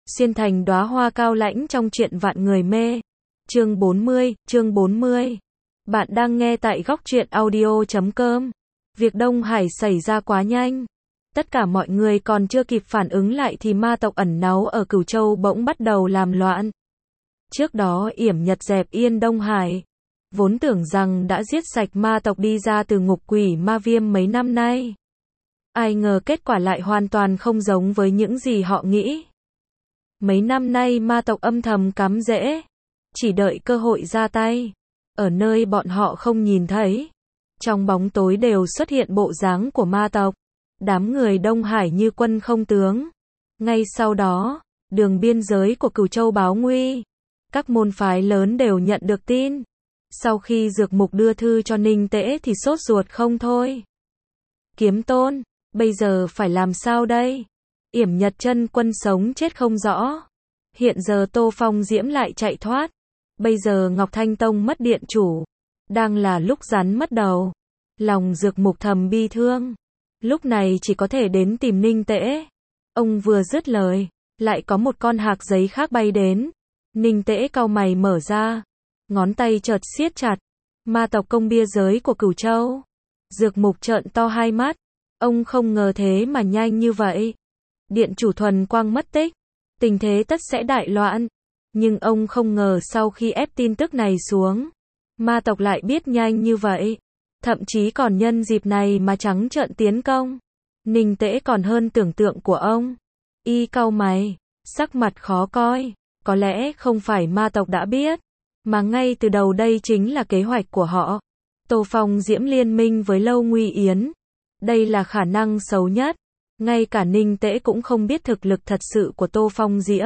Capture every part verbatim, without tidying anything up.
xuyên thành đóa hoa cao lãnh trong truyện vạn người mê. Chương bốn mươi, chương bốn mươi. Bạn đang nghe tại góc truyện audio chấm com. Việc Đông Hải xảy ra quá nhanh. Tất cả mọi người còn chưa kịp phản ứng lại thì ma tộc ẩn náu ở Cửu Châu bỗng bắt đầu làm loạn. Trước đó yểm Nhật dẹp yên Đông Hải. Vốn tưởng rằng đã giết sạch ma tộc đi ra từ ngục quỷ ma viêm mấy năm nay. Ai ngờ kết quả lại hoàn toàn không giống với những gì họ nghĩ. Mấy năm nay ma tộc âm thầm cắm rễ, chỉ đợi cơ hội ra tay. Ở nơi bọn họ không nhìn thấy, trong bóng tối đều xuất hiện bộ dáng của ma tộc. Đám người Đông Hải như quân không tướng. Ngay sau đó, đường biên giới của Cửu Châu báo nguy. Các môn phái lớn đều nhận được tin. Sau khi Dược Mục đưa thư cho Ninh Tễ thì sốt ruột không thôi. Kiếm Tôn, bây giờ phải làm sao đây? Yểm Nhật chân quân sống chết không rõ. Hiện giờ Tô Phong Diễm lại chạy thoát. Bây giờ Ngọc Thanh Tông mất điện chủ. Đang là lúc rắn mất đầu. Lòng Dược Mục thầm bi thương. Lúc này chỉ có thể đến tìm Ninh Tễ. Ông vừa dứt lời, lại có một con hạc giấy khác bay đến. Ninh Tễ cau mày mở ra. Ngón tay chợt siết chặt. Ma tộc công bia giới của Cửu Châu. Dược Mục trợn to hai mắt. Ông không ngờ thế mà nhanh như vậy. Điện chủ thuần quang mất tích. Tình thế tất sẽ đại loạn. Nhưng ông không ngờ sau khi ép tin tức này xuống, ma tộc lại biết nhanh như vậy. Thậm chí còn nhân dịp này mà trắng trợn tiến công. Ninh Tễ còn hơn tưởng tượng của ông. Y cau mày, sắc mặt khó coi. Có lẽ không phải ma tộc đã biết, mà ngay từ đầu đây chính là kế hoạch của họ. Tô Phong Diễm liên minh với Lâu Nguy Yến. Đây là khả năng xấu nhất. Ngay cả Ninh Tễ cũng không biết thực lực thật sự của Tô Phong Diễm.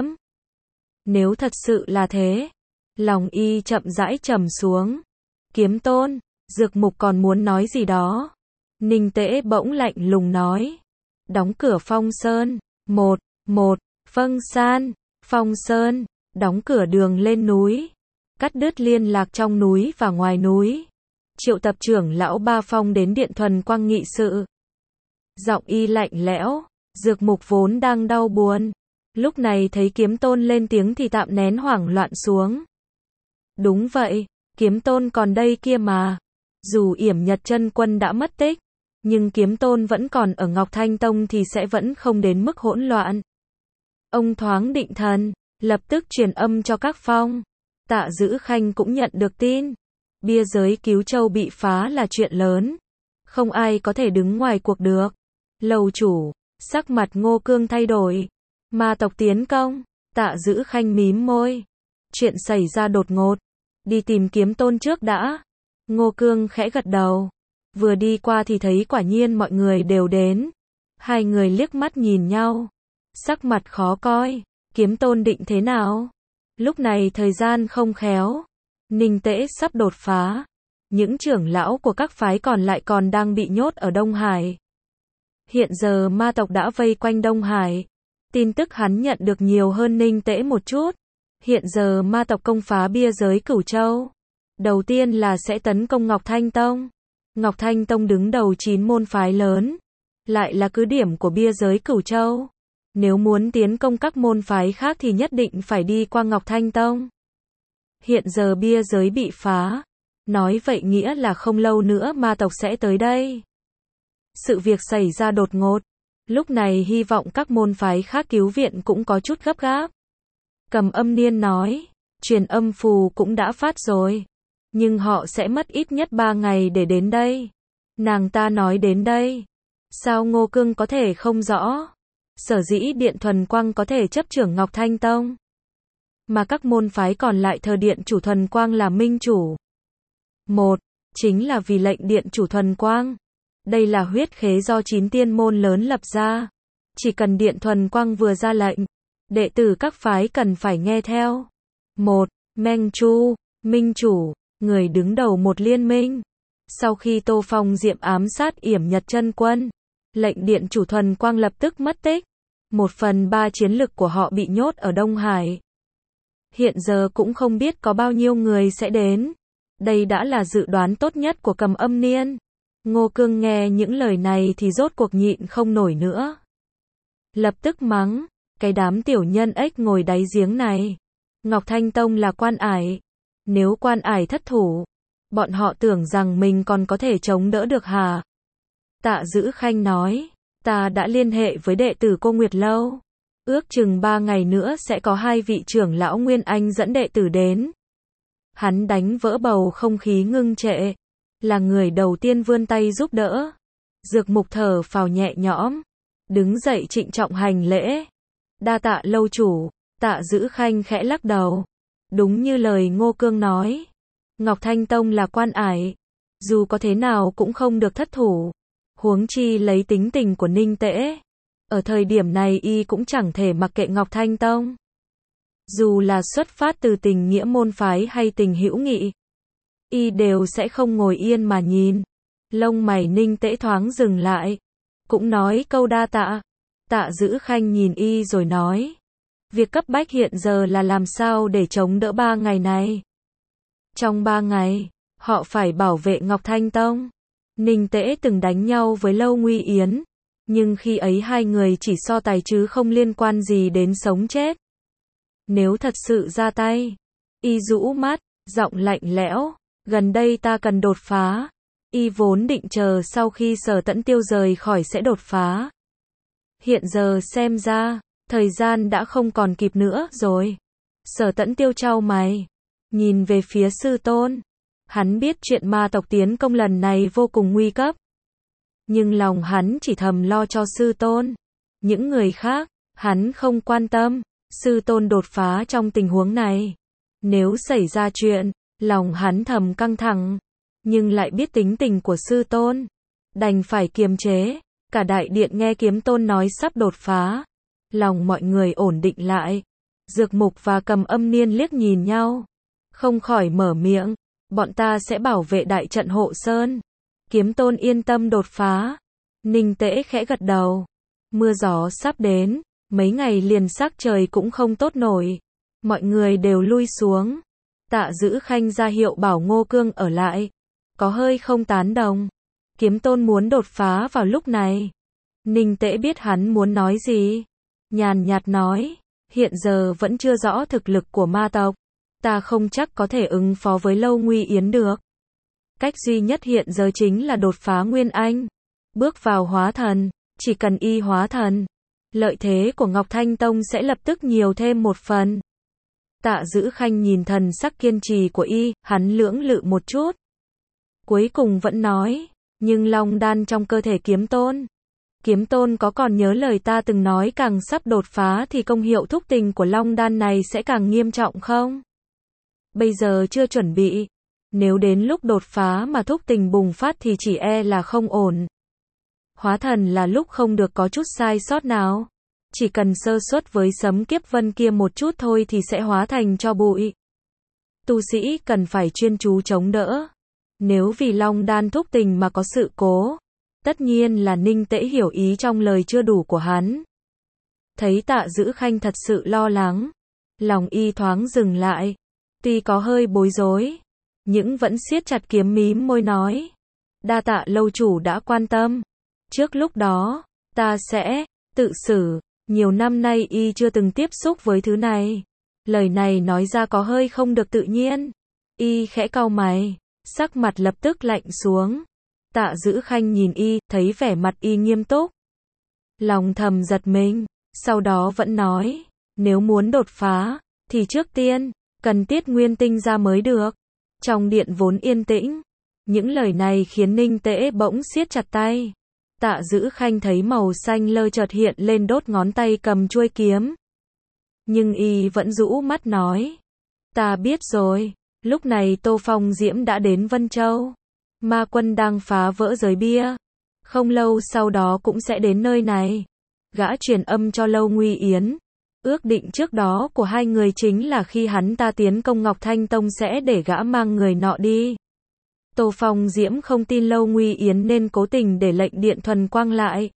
Nếu thật sự là thế, lòng y chậm rãi trầm xuống. Kiếm Tôn, Dược Mục còn muốn nói gì đó. Ninh Tễ bỗng lạnh lùng nói. Đóng cửa Phong Sơn. Một, một, Vâng San, Phong Sơn, đóng cửa đường lên núi. Cắt đứt liên lạc trong núi và ngoài núi. Triệu tập trưởng lão Ba Phong đến điện thuần quang nghị sự. Giọng y lạnh lẽo. Dược Mục vốn đang đau buồn. Lúc này thấy Kiếm Tôn lên tiếng thì tạm nén hoảng loạn xuống. Đúng vậy, Kiếm Tôn còn đây kia mà. Dù yểm Nhật chân quân đã mất tích, nhưng Kiếm Tôn vẫn còn ở Ngọc Thanh Tông thì sẽ vẫn không đến mức hỗn loạn. Ông thoáng định thần, lập tức truyền âm cho các phong. Tạ Dữ Khanh cũng nhận được tin. Bia giới Cứu Châu bị phá là chuyện lớn. Không ai có thể đứng ngoài cuộc được. Lầu chủ, sắc mặt Ngô Cương thay đổi. Ma tộc tiến công. Tạ Dữ Khanh mím môi. Chuyện xảy ra đột ngột. Đi tìm Kiếm Tôn trước đã. Ngô Cương khẽ gật đầu. Vừa đi qua thì thấy quả nhiên mọi người đều đến. Hai người liếc mắt nhìn nhau. Sắc mặt khó coi. Kiếm Tôn định thế nào? Lúc này thời gian không khéo. Ninh Tễ sắp đột phá. Những trưởng lão của các phái còn lại còn đang bị nhốt ở Đông Hải. Hiện giờ ma tộc đã vây quanh Đông Hải. Tin tức hắn nhận được nhiều hơn Ninh Tễ một chút. Hiện giờ ma tộc công phá bia giới Cửu Châu. Đầu tiên là sẽ tấn công Ngọc Thanh Tông. Ngọc Thanh Tông đứng đầu chín môn phái lớn. Lại là cứ điểm của bia giới Cửu Châu. Nếu muốn tiến công các môn phái khác thì nhất định phải đi qua Ngọc Thanh Tông. Hiện giờ bia giới bị phá. Nói vậy nghĩa là không lâu nữa ma tộc sẽ tới đây. Sự việc xảy ra đột ngột. Lúc này hy vọng các môn phái khác cứu viện cũng có chút gấp gáp. Cầm Âm Niên nói. Truyền âm phù cũng đã phát rồi. Nhưng họ sẽ mất ít nhất ba ngày để đến đây. Nàng ta nói đến đây. Sao Ngô Cương có thể không rõ? Sở dĩ Điện Thuần Quang có thể chấp trưởng Ngọc Thanh Tông. Mà các môn phái còn lại thờ Điện chủ Thuần Quang là minh chủ. Một, chính là vì lệnh Điện chủ Thuần Quang. Đây là huyết khế do chín tiên môn lớn lập ra. Chỉ cần Điện Thuần Quang vừa ra lệnh, đệ tử các phái cần phải nghe theo. Một, Meng Chu, minh chủ, người đứng đầu một liên minh. Sau khi Tô Phong Diệm ám sát yểm Nhật chân quân, lệnh Điện chủ Thuần Quang lập tức mất tích. Một phần ba chiến lực của họ bị nhốt ở Đông Hải. Hiện giờ cũng không biết có bao nhiêu người sẽ đến. Đây đã là dự đoán tốt nhất của Cầm Âm Niên. Ngô Cương nghe những lời này thì rốt cuộc nhịn không nổi nữa. Lập tức mắng. Cái đám tiểu nhân ếch ngồi đáy giếng này. Ngọc Thanh Tông là quan ải. Nếu quan ải thất thủ, bọn họ tưởng rằng mình còn có thể chống đỡ được hả? Tạ Dữ Khanh nói, ta đã liên hệ với đệ tử Cô Nguyệt Lâu. Ước chừng ba ngày nữa sẽ có hai vị trưởng lão Nguyên Anh dẫn đệ tử đến. Hắn đánh vỡ bầu không khí ngưng trệ. Là người đầu tiên vươn tay giúp đỡ. Dược Mục thở phào nhẹ nhõm. Đứng dậy trịnh trọng hành lễ. Đa tạ lâu chủ. Tạ Dữ Khanh khẽ lắc đầu. Đúng như lời Ngô Cương nói. Ngọc Thanh Tông là quan ải. Dù có thế nào cũng không được thất thủ. Huống chi lấy tính tình của Ninh Tễ. Ở thời điểm này y cũng chẳng thể mặc kệ Ngọc Thanh Tông. Dù là xuất phát từ tình nghĩa môn phái hay tình hữu nghị, y đều sẽ không ngồi yên mà nhìn. Lông mày Ninh Tễ thoáng dừng lại. Cũng nói câu đa tạ. Tạ Dữ Khanh nhìn y rồi nói. Việc cấp bách hiện giờ là làm sao để chống đỡ ba ngày này. Trong ba ngày, họ phải bảo vệ Ngọc Thanh Tông. Ninh Tễ từng đánh nhau với Lâu Nguy Yến. Nhưng khi ấy hai người chỉ so tài chứ không liên quan gì đến sống chết. Nếu thật sự ra tay, y rũ mắt, giọng lạnh lẽo, gần đây ta cần đột phá. Y vốn định chờ sau khi Sở Tẫn Tiêu rời khỏi sẽ đột phá. Hiện giờ xem ra, thời gian đã không còn kịp nữa rồi. Sở Tẫn Tiêu chau mày, nhìn về phía sư tôn. Hắn biết chuyện ma tộc tiến công lần này vô cùng nguy cấp. Nhưng lòng hắn chỉ thầm lo cho sư tôn. Những người khác, hắn không quan tâm. Sư tôn đột phá trong tình huống này. Nếu xảy ra chuyện, lòng hắn thầm căng thẳng. Nhưng lại biết tính tình của sư tôn. Đành phải kiềm chế. Cả đại điện nghe Kiếm Tôn nói sắp đột phá. Lòng mọi người ổn định lại. Dược Mục và Cầm Âm Niên liếc nhìn nhau. Không khỏi mở miệng. Bọn ta sẽ bảo vệ đại trận hộ sơn. Kiếm Tôn yên tâm đột phá. Ninh Tễ khẽ gật đầu. Mưa gió sắp đến. Mấy ngày liền sắc trời cũng không tốt nổi. Mọi người đều lui xuống. Tạ Dữ Khanh ra hiệu bảo Ngô Cương ở lại. Có hơi không tán đồng. Kiếm Tôn muốn đột phá vào lúc này. Ninh Tễ biết hắn muốn nói gì. Nhàn nhạt nói. Hiện giờ vẫn chưa rõ thực lực của ma tộc. Ta không chắc có thể ứng phó với Lâu Nguy Yến được. Cách duy nhất hiện giờ chính là đột phá Nguyên Anh. Bước vào hóa thần. Chỉ cần y hóa thần, lợi thế của Ngọc Thanh Tông sẽ lập tức nhiều thêm một phần. Tạ Dữ Khanh nhìn thần sắc kiên trì của y, hắn lưỡng lự một chút. Cuối cùng vẫn nói, nhưng long đan trong cơ thể Kiếm Tôn. Kiếm Tôn có còn nhớ lời ta từng nói càng sắp đột phá thì công hiệu thúc tình của long đan này sẽ càng nghiêm trọng không? Bây giờ chưa chuẩn bị. Nếu đến lúc đột phá mà thúc tình bùng phát thì chỉ e là không ổn. Hóa thần là lúc không được có chút sai sót nào. Chỉ cần sơ suất với sấm kiếp vân kia một chút thôi thì sẽ hóa thành tro bụi. Tu sĩ cần phải chuyên chú chống đỡ. Nếu vì long đan thúc tình mà có sự cố, tất nhiên là Ninh Tễ hiểu ý trong lời chưa đủ của hắn. Thấy Tạ Dữ Khanh thật sự lo lắng, lòng y thoáng dừng lại. Tuy có hơi bối rối, nhưng vẫn siết chặt kiếm mím môi nói. Đa tạ lâu chủ đã quan tâm. Trước lúc đó, ta sẽ tự xử. Nhiều năm nay y chưa từng tiếp xúc với thứ này. Lời này nói ra có hơi không được tự nhiên. Y khẽ cau mày, sắc mặt lập tức lạnh xuống. Tạ Dữ Khanh nhìn y, thấy vẻ mặt y nghiêm túc. Lòng thầm giật mình, sau đó vẫn nói, nếu muốn đột phá, thì trước tiên, cần tiết nguyên tinh ra mới được. Trong điện vốn yên tĩnh, những lời này khiến Ninh Tễ bỗng siết chặt tay. Tạ Dữ Khanh thấy màu xanh lơ chợt hiện lên đốt ngón tay cầm chuôi kiếm. Nhưng y vẫn rũ mắt nói. Ta biết rồi, lúc này Tô Phong Diễm đã đến Vân Châu. Ma quân đang phá vỡ giới bia. Không lâu sau đó cũng sẽ đến nơi này. Gã truyền âm cho Lâu Nguy Yến. Ước định trước đó của hai người chính là khi hắn ta tiến công Ngọc Thanh Tông sẽ để gã mang người nọ đi. Tô Phong Diễm không tin Lâu Nguy Yến nên cố tình để lệnh Điện Thuần Quang lại.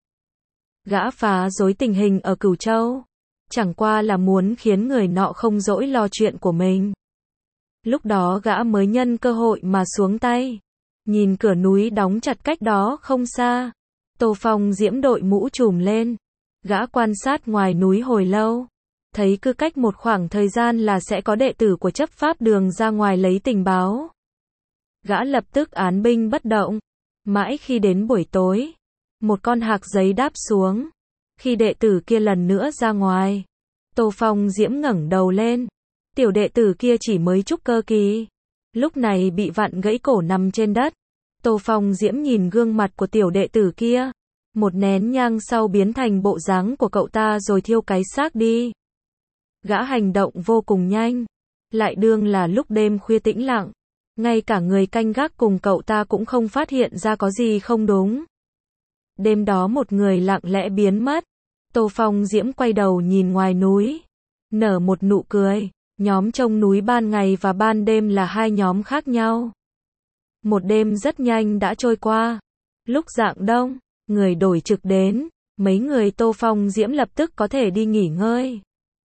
Gã phá rối tình hình ở Cửu Châu. Chẳng qua là muốn khiến người nọ không dỗi lo chuyện của mình. Lúc đó gã mới nhân cơ hội mà xuống tay. Nhìn cửa núi đóng chặt cách đó không xa. Tô Phong Diễm đội mũ trùm lên. Gã quan sát ngoài núi hồi lâu, thấy cứ cách một khoảng thời gian là sẽ có đệ tử của chấp pháp đường ra ngoài lấy tình báo. Gã lập tức án binh bất động, mãi khi đến buổi tối, một con hạc giấy đáp xuống. Khi đệ tử kia lần nữa ra ngoài, Tô Phong Diễm ngẩng đầu lên. Tiểu đệ tử kia chỉ mới trúc cơ kỳ, lúc này bị vặn gãy cổ nằm trên đất. Tô Phong Diễm nhìn gương mặt của tiểu đệ tử kia, một nén nhang sau biến thành bộ dáng của cậu ta rồi thiêu cái xác đi. Gã hành động vô cùng nhanh, lại đương là lúc đêm khuya tĩnh lặng, ngay cả người canh gác cùng cậu ta cũng không phát hiện ra có gì không đúng. Đêm đó một người lặng lẽ biến mất. Tô Phong Diễm quay đầu nhìn ngoài núi, nở một nụ cười. Nhóm trông núi ban ngày và ban đêm là hai nhóm khác nhau. Một đêm rất nhanh đã trôi qua. Lúc rạng đông, người đổi trực đến, mấy người Tô Phong Diễm lập tức có thể đi nghỉ ngơi.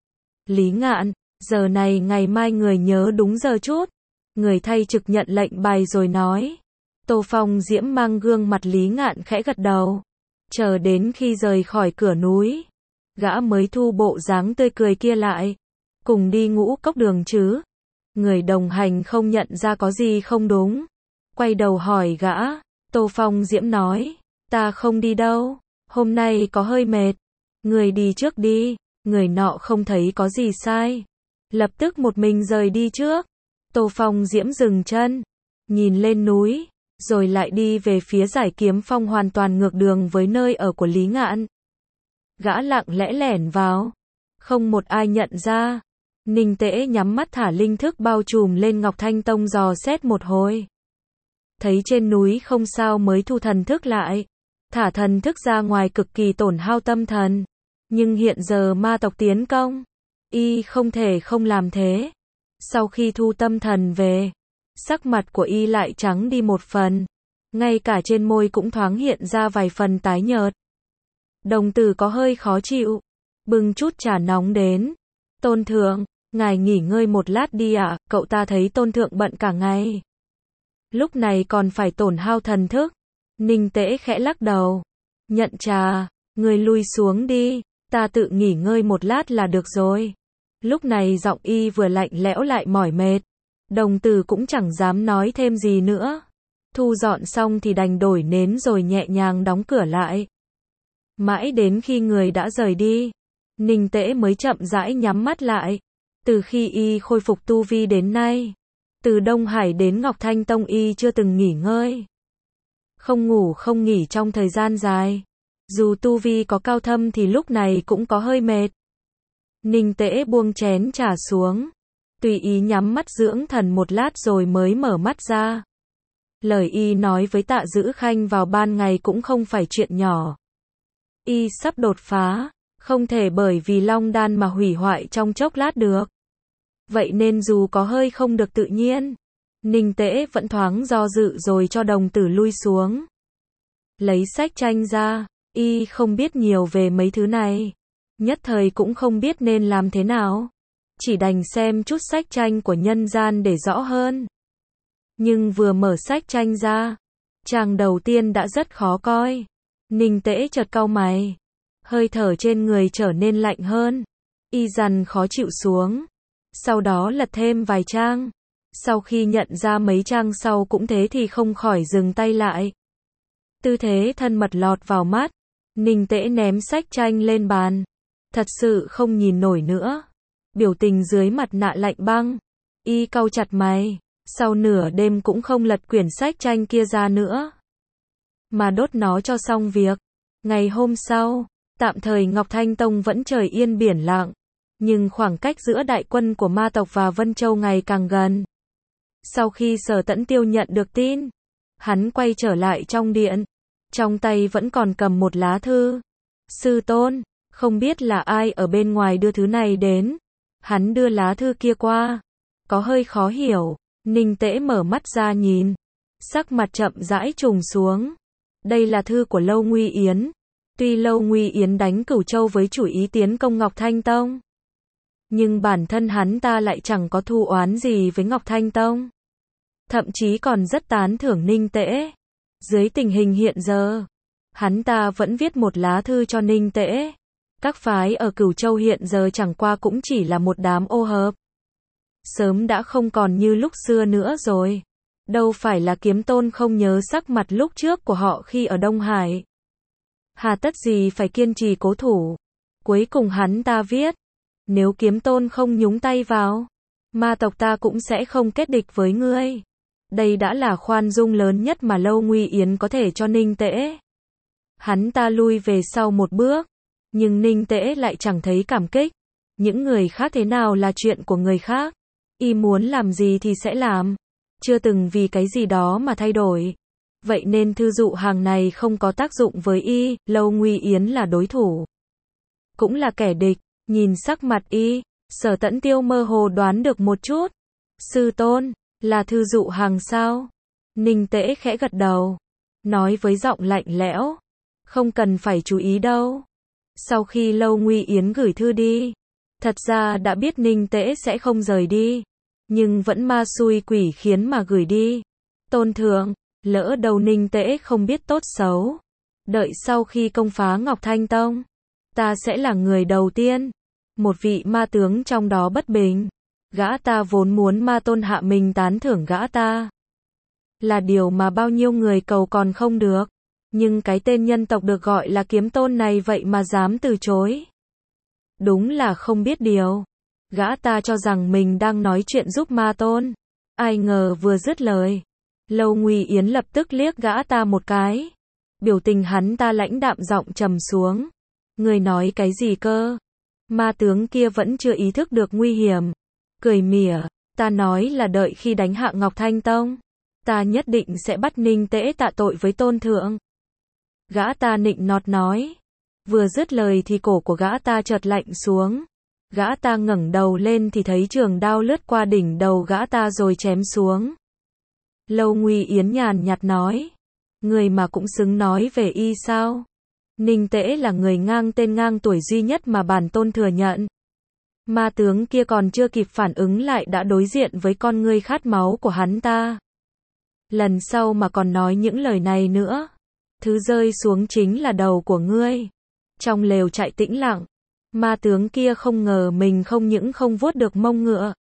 Lý Ngạn, giờ này ngày mai người nhớ đúng giờ chút. Người thay trực nhận lệnh bài rồi nói. Tô Phong Diễm mang gương mặt Lý Ngạn khẽ gật đầu. Chờ đến khi rời khỏi cửa núi, gã mới thu bộ dáng tươi cười kia lại. Cùng đi Ngũ Cốc Đường chứ? Người đồng hành không nhận ra có gì không đúng. Quay đầu hỏi gã. Tô Phong Diễm nói. Ta không đi đâu. Hôm nay có hơi mệt. Người đi trước đi. Người nọ không thấy có gì sai, lập tức một mình rời đi trước. Tô Phong Diễm dừng chân, nhìn lên núi, rồi lại đi về phía Giải Kiếm Phong hoàn toàn ngược đường với nơi ở của Lý Ngạn. Gã lặng lẽ lẻn vào, không một ai nhận ra. Ninh Tễ nhắm mắt thả linh thức bao trùm lên Ngọc Thanh Tông dò xét một hồi. Thấy trên núi không sao mới thu thần thức lại. Thả thần thức ra ngoài cực kỳ tổn hao tâm thần. Nhưng hiện giờ ma tộc tiến công, y không thể không làm thế. Sau khi thu tâm thần về, sắc mặt của y lại trắng đi một phần. Ngay cả trên môi cũng thoáng hiện ra vài phần tái nhợt. Đồng tử có hơi khó chịu, bưng chút trà nóng đến. Tôn thượng, ngài nghỉ ngơi một lát đi ạ, à? Cậu ta thấy tôn thượng bận cả ngày, lúc này còn phải tổn hao thần thức. Ninh Tễ khẽ lắc đầu. Nhận trà, người lui xuống đi, ta tự nghỉ ngơi một lát là được rồi. Lúc này giọng y vừa lạnh lẽo lại mỏi mệt. Đồng tử cũng chẳng dám nói thêm gì nữa. Thu dọn xong thì đành đổi nến rồi nhẹ nhàng đóng cửa lại. Mãi đến khi người đã rời đi, Ninh Tễ mới chậm rãi nhắm mắt lại. Từ khi y khôi phục tu vi đến nay, từ Đông Hải đến Ngọc Thanh Tông y chưa từng nghỉ ngơi. Không ngủ không nghỉ trong thời gian dài. Dù tu vi có cao thâm thì lúc này cũng có hơi mệt. Ninh Tễ buông chén trà xuống, tùy ý nhắm mắt dưỡng thần một lát rồi mới mở mắt ra. Lời y nói với Tạ Dữ Khanh vào ban ngày cũng không phải chuyện nhỏ. Y sắp đột phá, không thể bởi vì long đan mà hủy hoại trong chốc lát được. Vậy nên dù có hơi không được tự nhiên, Ninh Tễ vẫn thoáng do dự rồi cho đồng tử lui xuống. Lấy sách tranh ra, y không biết nhiều về mấy thứ này. Nhất thời cũng không biết nên làm thế nào. Chỉ đành xem chút sách tranh của nhân gian để rõ hơn. Nhưng vừa mở sách tranh ra, trang đầu tiên đã rất khó coi. Ninh Tễ chợt cau mày. Hơi thở trên người trở nên lạnh hơn. Y dằn khó chịu xuống. Sau đó lật thêm vài trang. Sau khi nhận ra mấy trang sau cũng thế thì không khỏi dừng tay lại. Tư thế thân mật lọt vào mắt. Ninh Tễ ném sách tranh lên bàn. Thật sự không nhìn nổi nữa. Biểu tình dưới mặt nạ lạnh băng. Y cau chặt mày. Sau nửa đêm cũng không lật quyển sách tranh kia ra nữa, mà đốt nó cho xong việc. Ngày hôm sau, tạm thời Ngọc Thanh Tông vẫn trời yên biển lặng. Nhưng khoảng cách giữa đại quân của ma tộc và Vân Châu ngày càng gần. Sau khi Sở Tẫn Tiêu nhận được tin, hắn quay trở lại trong điện. Trong tay vẫn còn cầm một lá thư. Sư tôn, không biết là ai ở bên ngoài đưa thứ này đến. Hắn đưa lá thư kia qua. Có hơi khó hiểu. Ninh Tễ mở mắt ra nhìn. Sắc mặt chậm rãi trùng xuống. Đây là thư của Lâu Nguy Yến. Tuy Lâu Nguy Yến đánh Cửu Châu với chủ ý tiến công Ngọc Thanh Tông, nhưng bản thân hắn ta lại chẳng có thù oán gì với Ngọc Thanh Tông. Thậm chí còn rất tán thưởng Ninh Tễ. Dưới tình hình hiện giờ, hắn ta vẫn viết một lá thư cho Ninh Tễ. Các phái ở Cửu Châu hiện giờ chẳng qua cũng chỉ là một đám ô hợp. Sớm đã không còn như lúc xưa nữa rồi. Đâu phải là Kiếm Tôn không nhớ sắc mặt lúc trước của họ khi ở Đông Hải. Hà tất gì phải kiên trì cố thủ. Cuối cùng hắn ta viết, nếu Kiếm Tôn không nhúng tay vào, ma tộc ta cũng sẽ không kết địch với ngươi. Đây đã là khoan dung lớn nhất mà Lâu Nguy Yến có thể cho Ninh Tễ. Hắn ta lui về sau một bước, nhưng Ninh Tễ lại chẳng thấy cảm kích. Những người khác thế nào là chuyện của người khác. Y muốn làm gì thì sẽ làm. Chưa từng vì cái gì đó mà thay đổi. Vậy nên thư dụ hàng này không có tác dụng với Y, Lâu Nguy Yến là đối thủ. Cũng là kẻ địch, nhìn sắc mặt Y, Sở Tẫn Tiêu mơ hồ đoán được một chút. Sư tôn, là thư dụ hàng sao? Ninh Tễ khẽ gật đầu, nói với giọng lạnh lẽo, không cần phải chú ý đâu. Sau khi Lâu Nguy Yến gửi thư đi, thật ra đã biết Ninh Tễ sẽ không rời đi, nhưng vẫn ma xui quỷ khiến mà gửi đi. Tôn thượng, lỡ đầu Ninh Tễ không biết tốt xấu, đợi sau khi công phá Ngọc Thanh Tông, ta sẽ là người đầu tiên. Một vị ma tướng trong đó bất bình, gã ta vốn muốn ma tôn hạ mình tán thưởng gã ta, là điều mà bao nhiêu người cầu còn không được. Nhưng cái tên nhân tộc được gọi là Kiếm Tôn này vậy mà dám từ chối. Đúng là không biết điều. Gã ta cho rằng mình đang nói chuyện giúp ma tôn. Ai ngờ vừa dứt lời, Lâu Nguy Yến lập tức liếc gã ta một cái. Biểu tình hắn ta lãnh đạm giọng trầm xuống. Người nói cái gì cơ? Ma tướng kia vẫn chưa ý thức được nguy hiểm. Cười mỉa, ta nói là đợi khi đánh hạ Ngọc Thanh Tông, ta nhất định sẽ bắt Ninh Tễ tạ tội với tôn thượng. Gã ta nịnh nọt nói. Vừa dứt lời thì cổ của gã ta chợt lạnh xuống. Gã ta ngẩng đầu lên thì thấy trường đao lướt qua đỉnh đầu gã ta rồi chém xuống. Lâu Nguy Yến nhàn nhạt nói, người mà cũng xứng nói về Y sao? Ninh Tễ là người ngang tên ngang tuổi duy nhất mà bản tôn thừa nhận. Ma tướng kia còn chưa kịp phản ứng lại đã đối diện với con ngươi khát máu của hắn ta. Lần sau mà còn nói những lời này nữa, thứ rơi xuống chính là đầu của ngươi. Trong lều trại tĩnh lặng, ma tướng kia không ngờ mình không những không vuốt được mông ngựa,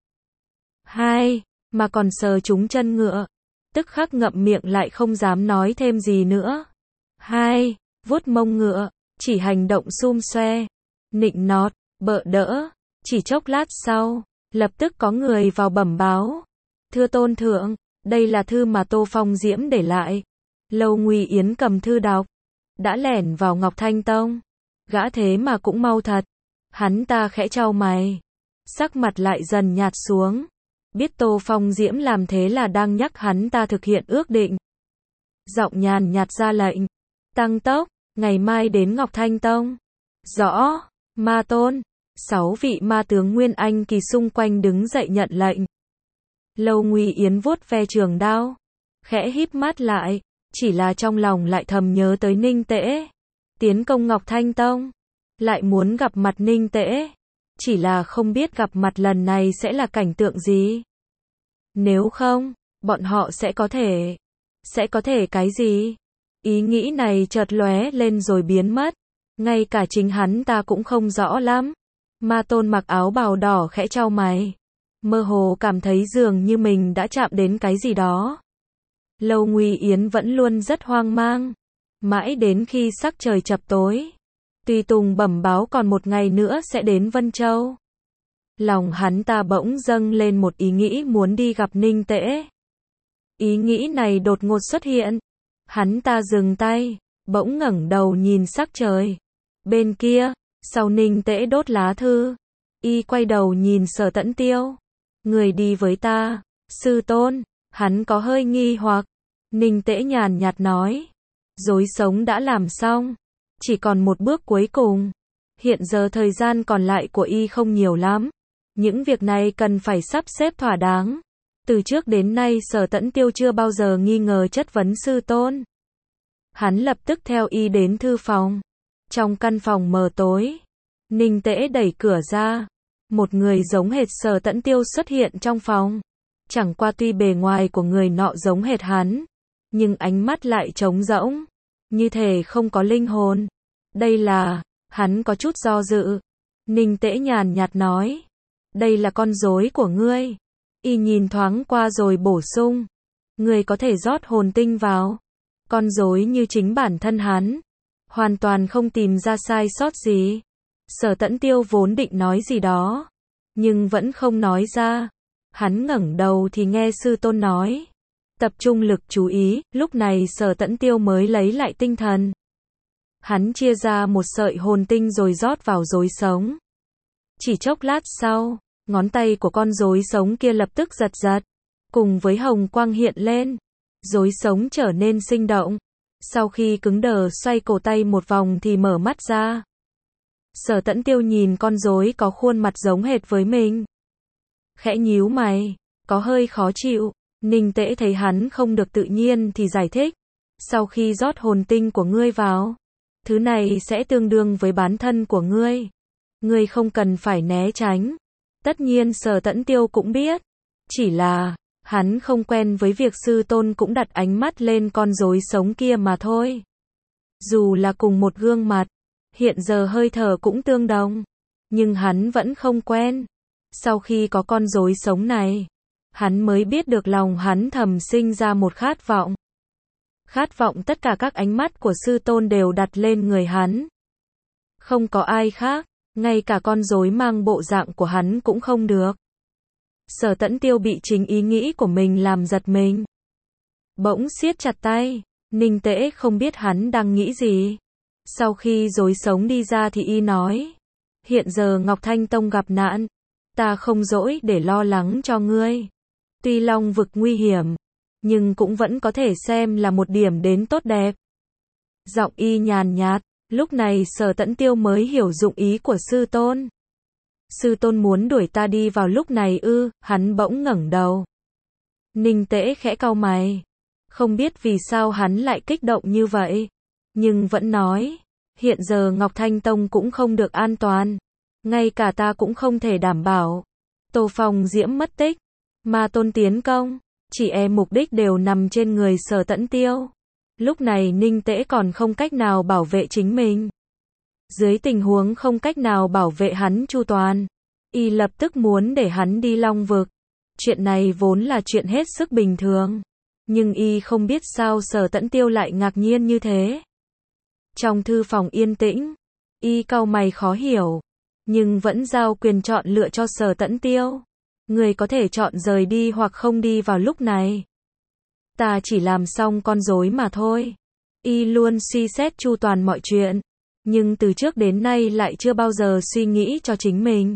hai, mà còn sờ trúng chân ngựa. Tức khắc ngậm miệng lại không dám nói thêm gì nữa. Hai, vuốt mông ngựa, chỉ hành động xum xoe, nịnh nọt, bợ đỡ. Chỉ chốc lát sau, lập tức có người vào bẩm báo. Thưa tôn thượng, đây là thư mà Tô Phong Diễm để lại. Lâu Nguy Yến cầm thư đọc, đã lẻn vào Ngọc Thanh Tông. Gã thế mà cũng mau thật. Hắn ta khẽ chau mày, sắc mặt lại dần nhạt xuống. Biết Tô Phong Diễm làm thế là đang nhắc hắn ta thực hiện ước định. Giọng nhàn nhạt ra lệnh, tăng tốc, ngày mai đến Ngọc Thanh Tông. Rõ, ma tôn. Sáu vị ma tướng Nguyên Anh kỳ xung quanh đứng dậy nhận lệnh. Lâu Nguy Yến vuốt ve trường đao, khẽ híp mắt lại, chỉ là trong lòng lại thầm nhớ tới Ninh Tễ. Tiến công Ngọc Thanh Tông, lại muốn gặp mặt Ninh Tễ, chỉ là không biết gặp mặt lần này sẽ là cảnh tượng gì. Nếu không, bọn họ sẽ có thể, sẽ có thể cái gì? Ý nghĩ này chợt lóe lên rồi biến mất, ngay cả chính hắn ta cũng không rõ lắm. Ma tôn mặc áo bào đỏ khẽ chau mày, mơ hồ cảm thấy dường như mình đã chạm đến cái gì đó. Lâu Nguy Yến vẫn luôn rất hoang mang, mãi đến khi sắc trời chập tối, Tùy Tùng bẩm báo còn một ngày nữa sẽ đến Vân Châu. Lòng hắn ta bỗng dâng lên một ý nghĩ muốn đi gặp Ninh Tễ. Ý nghĩ này đột ngột xuất hiện. Hắn ta dừng tay, bỗng ngẩng đầu nhìn sắc trời. Bên kia, sau Ninh Tễ đốt lá thư, y quay đầu nhìn Sở Tẫn Tiêu. Người đi với ta, sư tôn. Hắn có hơi nghi hoặc. Ninh Tễ nhàn nhạt nói, rối sống đã làm xong, chỉ còn một bước cuối cùng. Hiện giờ thời gian còn lại của y không nhiều lắm. Những việc này cần phải sắp xếp thỏa đáng. Từ trước đến nay Sở Tẫn Tiêu chưa bao giờ nghi ngờ chất vấn sư tôn. Hắn lập tức theo y đến thư phòng. Trong căn phòng mờ tối, Ninh Tễ đẩy cửa ra. Một người giống hệt Sở Tẫn Tiêu xuất hiện trong phòng. Chẳng qua tuy bề ngoài của người nọ giống hệt hắn, nhưng ánh mắt lại trống rỗng, như thể không có linh hồn. Đây là, Hắn có chút do dự. Ninh Tễ nhàn nhạt nói. Đây là con rối của ngươi. Y nhìn thoáng qua rồi bổ sung. Ngươi có thể rót hồn tinh vào. Con rối như chính bản thân hắn. Hoàn toàn không tìm ra sai sót gì. Sở Tẫn Tiêu vốn định nói gì đó. Nhưng vẫn không nói ra. Hắn ngẩng đầu thì nghe sư tôn nói. Tập trung lực chú ý, lúc này Sở Tẫn Tiêu mới lấy lại tinh thần. Hắn chia ra một sợi hồn tinh rồi rót vào rối sống. Chỉ chốc lát sau, ngón tay của con rối sống kia lập tức giật giật. Cùng với hồng quang hiện lên. Rối sống trở nên sinh động. Sau khi cứng đờ xoay cổ tay một vòng thì mở mắt ra. Sở Tẫn Tiêu nhìn con rối có khuôn mặt giống hệt với mình. Khẽ nhíu mày, có hơi khó chịu. Ninh Tễ thấy hắn không được tự nhiên thì giải thích. Sau khi rót hồn tinh của ngươi vào, thứ này sẽ tương đương với bán thân của ngươi. Ngươi không cần phải né tránh. Tất nhiên Sở Tẫn Tiêu cũng biết. Chỉ là, hắn không quen với việc sư tôn cũng đặt ánh mắt lên con rối sống kia mà thôi. Dù là cùng một gương mặt, hiện giờ hơi thở cũng tương đồng. Nhưng hắn vẫn không quen. Sau khi có con rối sống này, hắn mới biết được lòng hắn thầm sinh ra một khát vọng. Khát vọng tất cả các ánh mắt của sư tôn đều đặt lên người hắn. Không có ai khác, ngay cả con rối mang bộ dạng của hắn cũng không được. Sở Tẫn Tiêu bị chính ý nghĩ của mình làm giật mình. Bỗng siết chặt tay, Ninh Tễ không biết hắn đang nghĩ gì. Sau khi rối sống đi ra thì y nói. Hiện giờ Ngọc Thanh Tông gặp nạn. Ta không rỗi để lo lắng cho ngươi. Tuy Long vực nguy hiểm, nhưng cũng vẫn có thể xem là một điểm đến tốt đẹp. Giọng y nhàn nhạt, lúc này Sở Tẫn Tiêu mới hiểu dụng ý của sư tôn. Sư tôn muốn đuổi ta đi vào lúc này ư? Hắn bỗng ngẩng đầu. Ninh Tễ khẽ cau mày. Không biết vì sao hắn lại kích động như vậy. Nhưng vẫn nói. Hiện giờ Ngọc Thanh Tông cũng không được an toàn. Ngay cả ta cũng không thể đảm bảo. Tô Phong Diễm mất tích. Ma Tôn tiến công. Chỉ e mục đích đều nằm trên người Sở Tẫn Tiêu. Lúc này Ninh Tễ còn không cách nào bảo vệ chính mình. Dưới tình huống không cách nào bảo vệ hắn chu toàn, y lập tức muốn để hắn đi Long vực. Chuyện này vốn là chuyện hết sức bình thường. Nhưng y không biết sao Sở Tẫn Tiêu lại ngạc nhiên như thế. Trong thư phòng yên tĩnh, y cau mày khó hiểu. Nhưng vẫn giao quyền chọn lựa cho Sở Tẫn Tiêu. Người có thể chọn rời đi hoặc không đi vào lúc này. Ta chỉ làm xong con rối mà thôi. Y luôn suy xét chu toàn mọi chuyện. Nhưng từ trước đến nay lại chưa bao giờ suy nghĩ cho chính mình.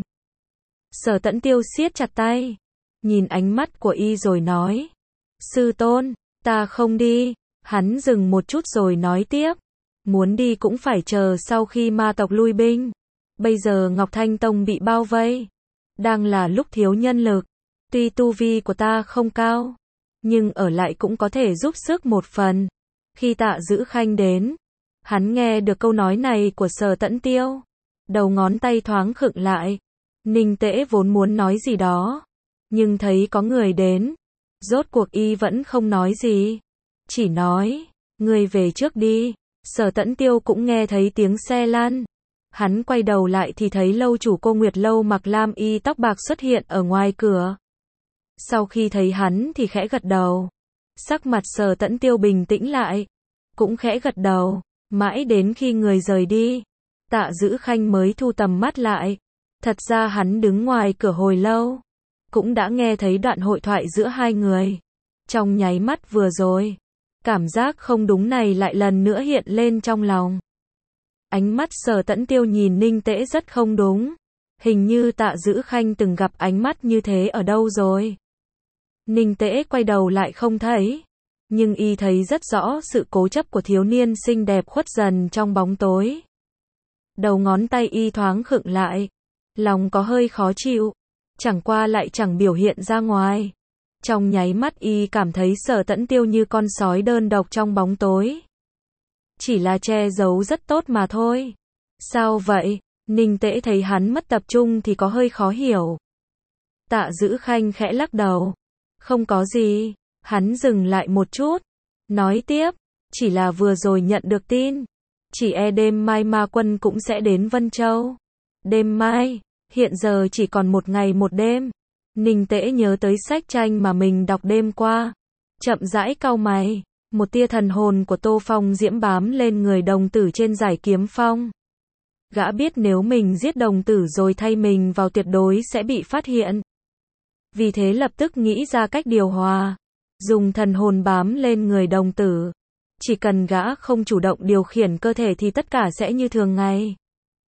Sở Tẫn Tiêu siết chặt tay. Nhìn ánh mắt của y rồi nói. Sư tôn, ta không đi. Hắn dừng một chút rồi nói tiếp. Muốn đi cũng phải chờ sau khi ma tộc lui binh. Bây giờ Ngọc Thanh Tông bị bao vây. Đang là lúc thiếu nhân lực. Tuy tu vi của ta không cao, nhưng ở lại cũng có thể giúp sức một phần. Khi Tạ Dữ Khanh đến, hắn nghe được câu nói này của Sở Tẫn Tiêu. Đầu ngón tay thoáng khựng lại. Ninh Tễ vốn muốn nói gì đó. Nhưng thấy có người đến. Rốt cuộc y vẫn không nói gì. Chỉ nói, ngươi về trước đi. Sở Tẫn Tiêu cũng nghe thấy tiếng xe lăn. Hắn quay đầu lại thì thấy lâu chủ Cô Nguyệt Lâu mặc lam y tóc bạc xuất hiện ở ngoài cửa. Sau khi thấy hắn thì khẽ gật đầu. Sắc mặt Sở Tẫn Tiêu bình tĩnh lại. Cũng khẽ gật đầu. Mãi đến khi người rời đi, Tạ Dữ Khanh mới thu tầm mắt lại. Thật ra hắn đứng ngoài cửa hồi lâu. Cũng đã nghe thấy đoạn hội thoại giữa hai người. Trong nháy mắt vừa rồi, cảm giác không đúng này lại lần nữa hiện lên trong lòng. Ánh mắt Sở Tẫn Tiêu nhìn Ninh Tễ rất không đúng. Hình như Tạ Dữ Khanh từng gặp ánh mắt như thế ở đâu rồi. Ninh Tễ quay đầu lại không thấy. Nhưng y thấy rất rõ sự cố chấp của thiếu niên xinh đẹp khuất dần trong bóng tối. Đầu ngón tay y thoáng khựng lại. Lòng có hơi khó chịu. Chẳng qua lại chẳng biểu hiện ra ngoài. Trong nháy mắt y cảm thấy Sở Tẫn Tiêu như con sói đơn độc trong bóng tối. Chỉ là che giấu rất tốt mà thôi. Sao vậy? Ninh Tễ thấy hắn mất tập trung thì có hơi khó hiểu. Tạ Dữ Khanh khẽ lắc đầu. Không có gì. Hắn dừng lại một chút. Nói tiếp. Chỉ là vừa rồi nhận được tin. Chỉ e đêm mai ma quân cũng sẽ đến Vân Châu. Đêm mai, hiện giờ chỉ còn một ngày một đêm. Ninh Tễ nhớ tới sách tranh mà mình đọc đêm qua. Chậm rãi cau mày, một tia thần hồn của Tô Phong Diễm bám lên người đồng tử trên giải kiếm phong. Gã biết nếu mình giết đồng tử rồi thay mình vào tuyệt đối sẽ bị phát hiện. Vì thế lập tức nghĩ ra cách điều hòa. Dùng thần hồn bám lên người đồng tử. Chỉ cần gã không chủ động điều khiển cơ thể thì tất cả sẽ như thường ngày.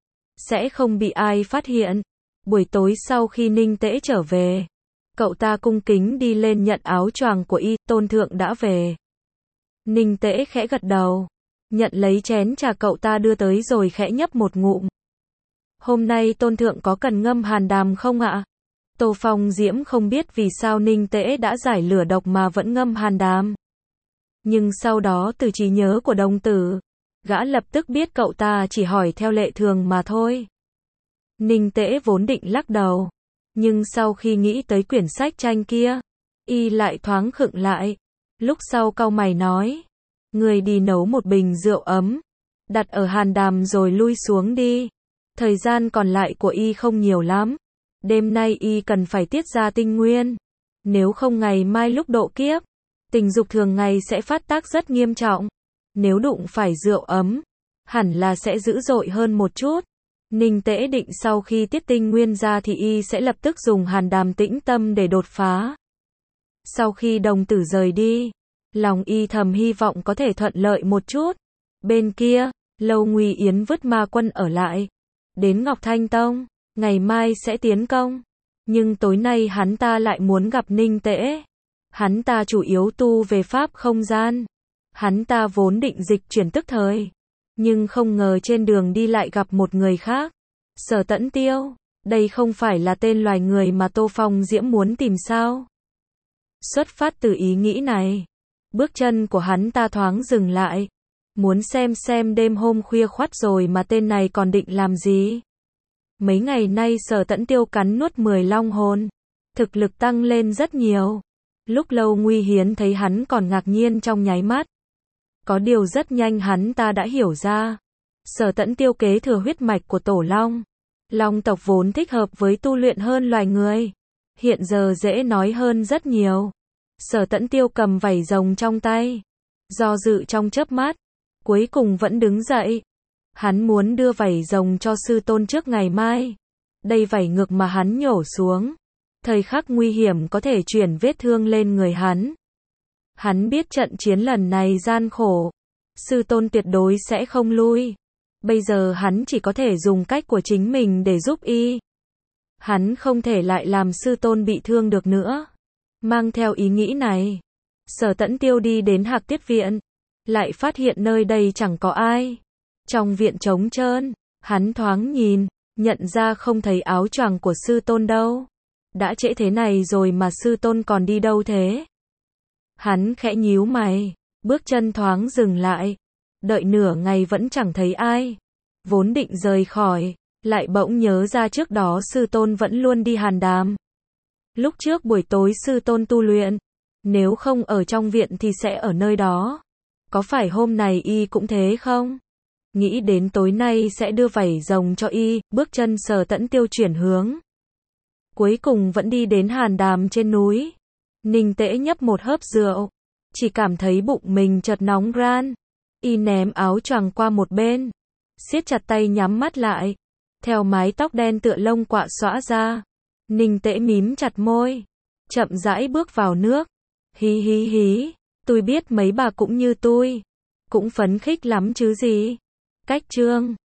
Sẽ không bị ai phát hiện. Buổi tối sau khi Ninh Tễ trở về, cậu ta cung kính đi lên nhận áo choàng của y, tôn thượng đã về. Ninh Tễ khẽ gật đầu, nhận lấy chén trà cậu ta đưa tới rồi khẽ nhấp một ngụm. Hôm nay tôn thượng có cần ngâm hàn đàm không ạ? Tô Phong Diễm không biết vì sao Ninh Tễ đã giải lửa độc mà vẫn ngâm hàn đàm. Nhưng sau đó từ trí nhớ của đồng tử, gã lập tức biết cậu ta chỉ hỏi theo lệ thường mà thôi. Ninh Tễ vốn định lắc đầu, nhưng sau khi nghĩ tới quyển sách tranh kia, y lại thoáng khựng lại. Lúc sau cau mày nói, người đi nấu một bình rượu ấm, đặt ở hàn đàm rồi lui xuống đi. Thời gian còn lại của y không nhiều lắm. Đêm nay y cần phải tiết ra tinh nguyên. Nếu không ngày mai lúc độ kiếp, tình dục thường ngày sẽ phát tác rất nghiêm trọng. Nếu đụng phải rượu ấm, hẳn là sẽ dữ dội hơn một chút. Ninh Tễ định sau khi tiết tinh nguyên ra thì y sẽ lập tức dùng hàn đàm tĩnh tâm để đột phá. Sau khi đồng tử rời đi, lòng y thầm hy vọng có thể thuận lợi một chút. Bên kia, Lâu Nguy Yến vứt ma quân ở lại. Đến Ngọc Thanh Tông, ngày mai sẽ tiến công. Nhưng tối nay hắn ta lại muốn gặp Ninh Tễ. Hắn ta chủ yếu tu về pháp không gian. Hắn ta vốn định dịch chuyển tức thời. Nhưng không ngờ trên đường đi lại gặp một người khác. Sở Tẫn Tiêu. Đây không phải là tên loài người mà Tô Phong Diễm muốn tìm sao? Xuất phát từ ý nghĩ này, bước chân của hắn ta thoáng dừng lại. Muốn xem xem đêm hôm khuya khoắt rồi mà tên này còn định làm gì. Mấy ngày nay Sở Tẫn Tiêu cắn nuốt mười long hồn. Thực lực tăng lên rất nhiều. Lúc Lâu Nguy Hiến thấy hắn còn ngạc nhiên trong nháy mắt. Có điều rất nhanh hắn ta đã hiểu ra. Sở Tẫn Tiêu kế thừa huyết mạch của Tổ Long. Long tộc vốn thích hợp với tu luyện hơn loài người. Hiện giờ dễ nói hơn rất nhiều. Sở Tẫn Tiêu cầm vảy rồng trong tay. Do dự trong chớp mắt. Cuối cùng vẫn đứng dậy. Hắn muốn đưa vảy rồng cho sư tôn trước ngày mai. Đây vảy ngược mà hắn nhổ xuống. Thời khắc nguy hiểm có thể chuyển vết thương lên người hắn. Hắn biết trận chiến lần này gian khổ. Sư tôn tuyệt đối sẽ không lui. Bây giờ hắn chỉ có thể dùng cách của chính mình để giúp y. Hắn không thể lại làm sư tôn bị thương được nữa. Mang theo ý nghĩ này, Sở Tẫn Tiêu đi đến Hạc Tiết Viện. Lại phát hiện nơi đây chẳng có ai. Trong viện trống trơn, hắn thoáng nhìn, nhận ra không thấy áo choàng của sư tôn đâu. Đã trễ thế này rồi mà sư tôn còn đi đâu thế? Hắn khẽ nhíu mày, bước chân thoáng dừng lại. Đợi nửa ngày vẫn chẳng thấy ai. Vốn định rời khỏi, lại bỗng nhớ ra trước đó sư tôn vẫn luôn đi hàn đàm. Lúc trước buổi tối sư tôn tu luyện, nếu không ở trong viện thì sẽ ở nơi đó. Có phải hôm này y cũng thế không? Nghĩ đến tối nay sẽ đưa vảy rồng cho y, bước chân Sở Tẫn Tiêu chuyển hướng. Cuối cùng vẫn đi đến hàn đàm trên núi. Ninh Tễ nhấp một hớp rượu, chỉ cảm thấy bụng mình chợt nóng ran. Y ném áo choàng qua một bên, siết chặt tay nhắm mắt lại. Theo mái tóc đen tựa lông quạ xõa ra, Ninh Tễ mím chặt môi, chậm rãi bước vào nước. Hí hí hí, tôi biết mấy bà cũng như tôi, cũng phấn khích lắm chứ gì. Cách chương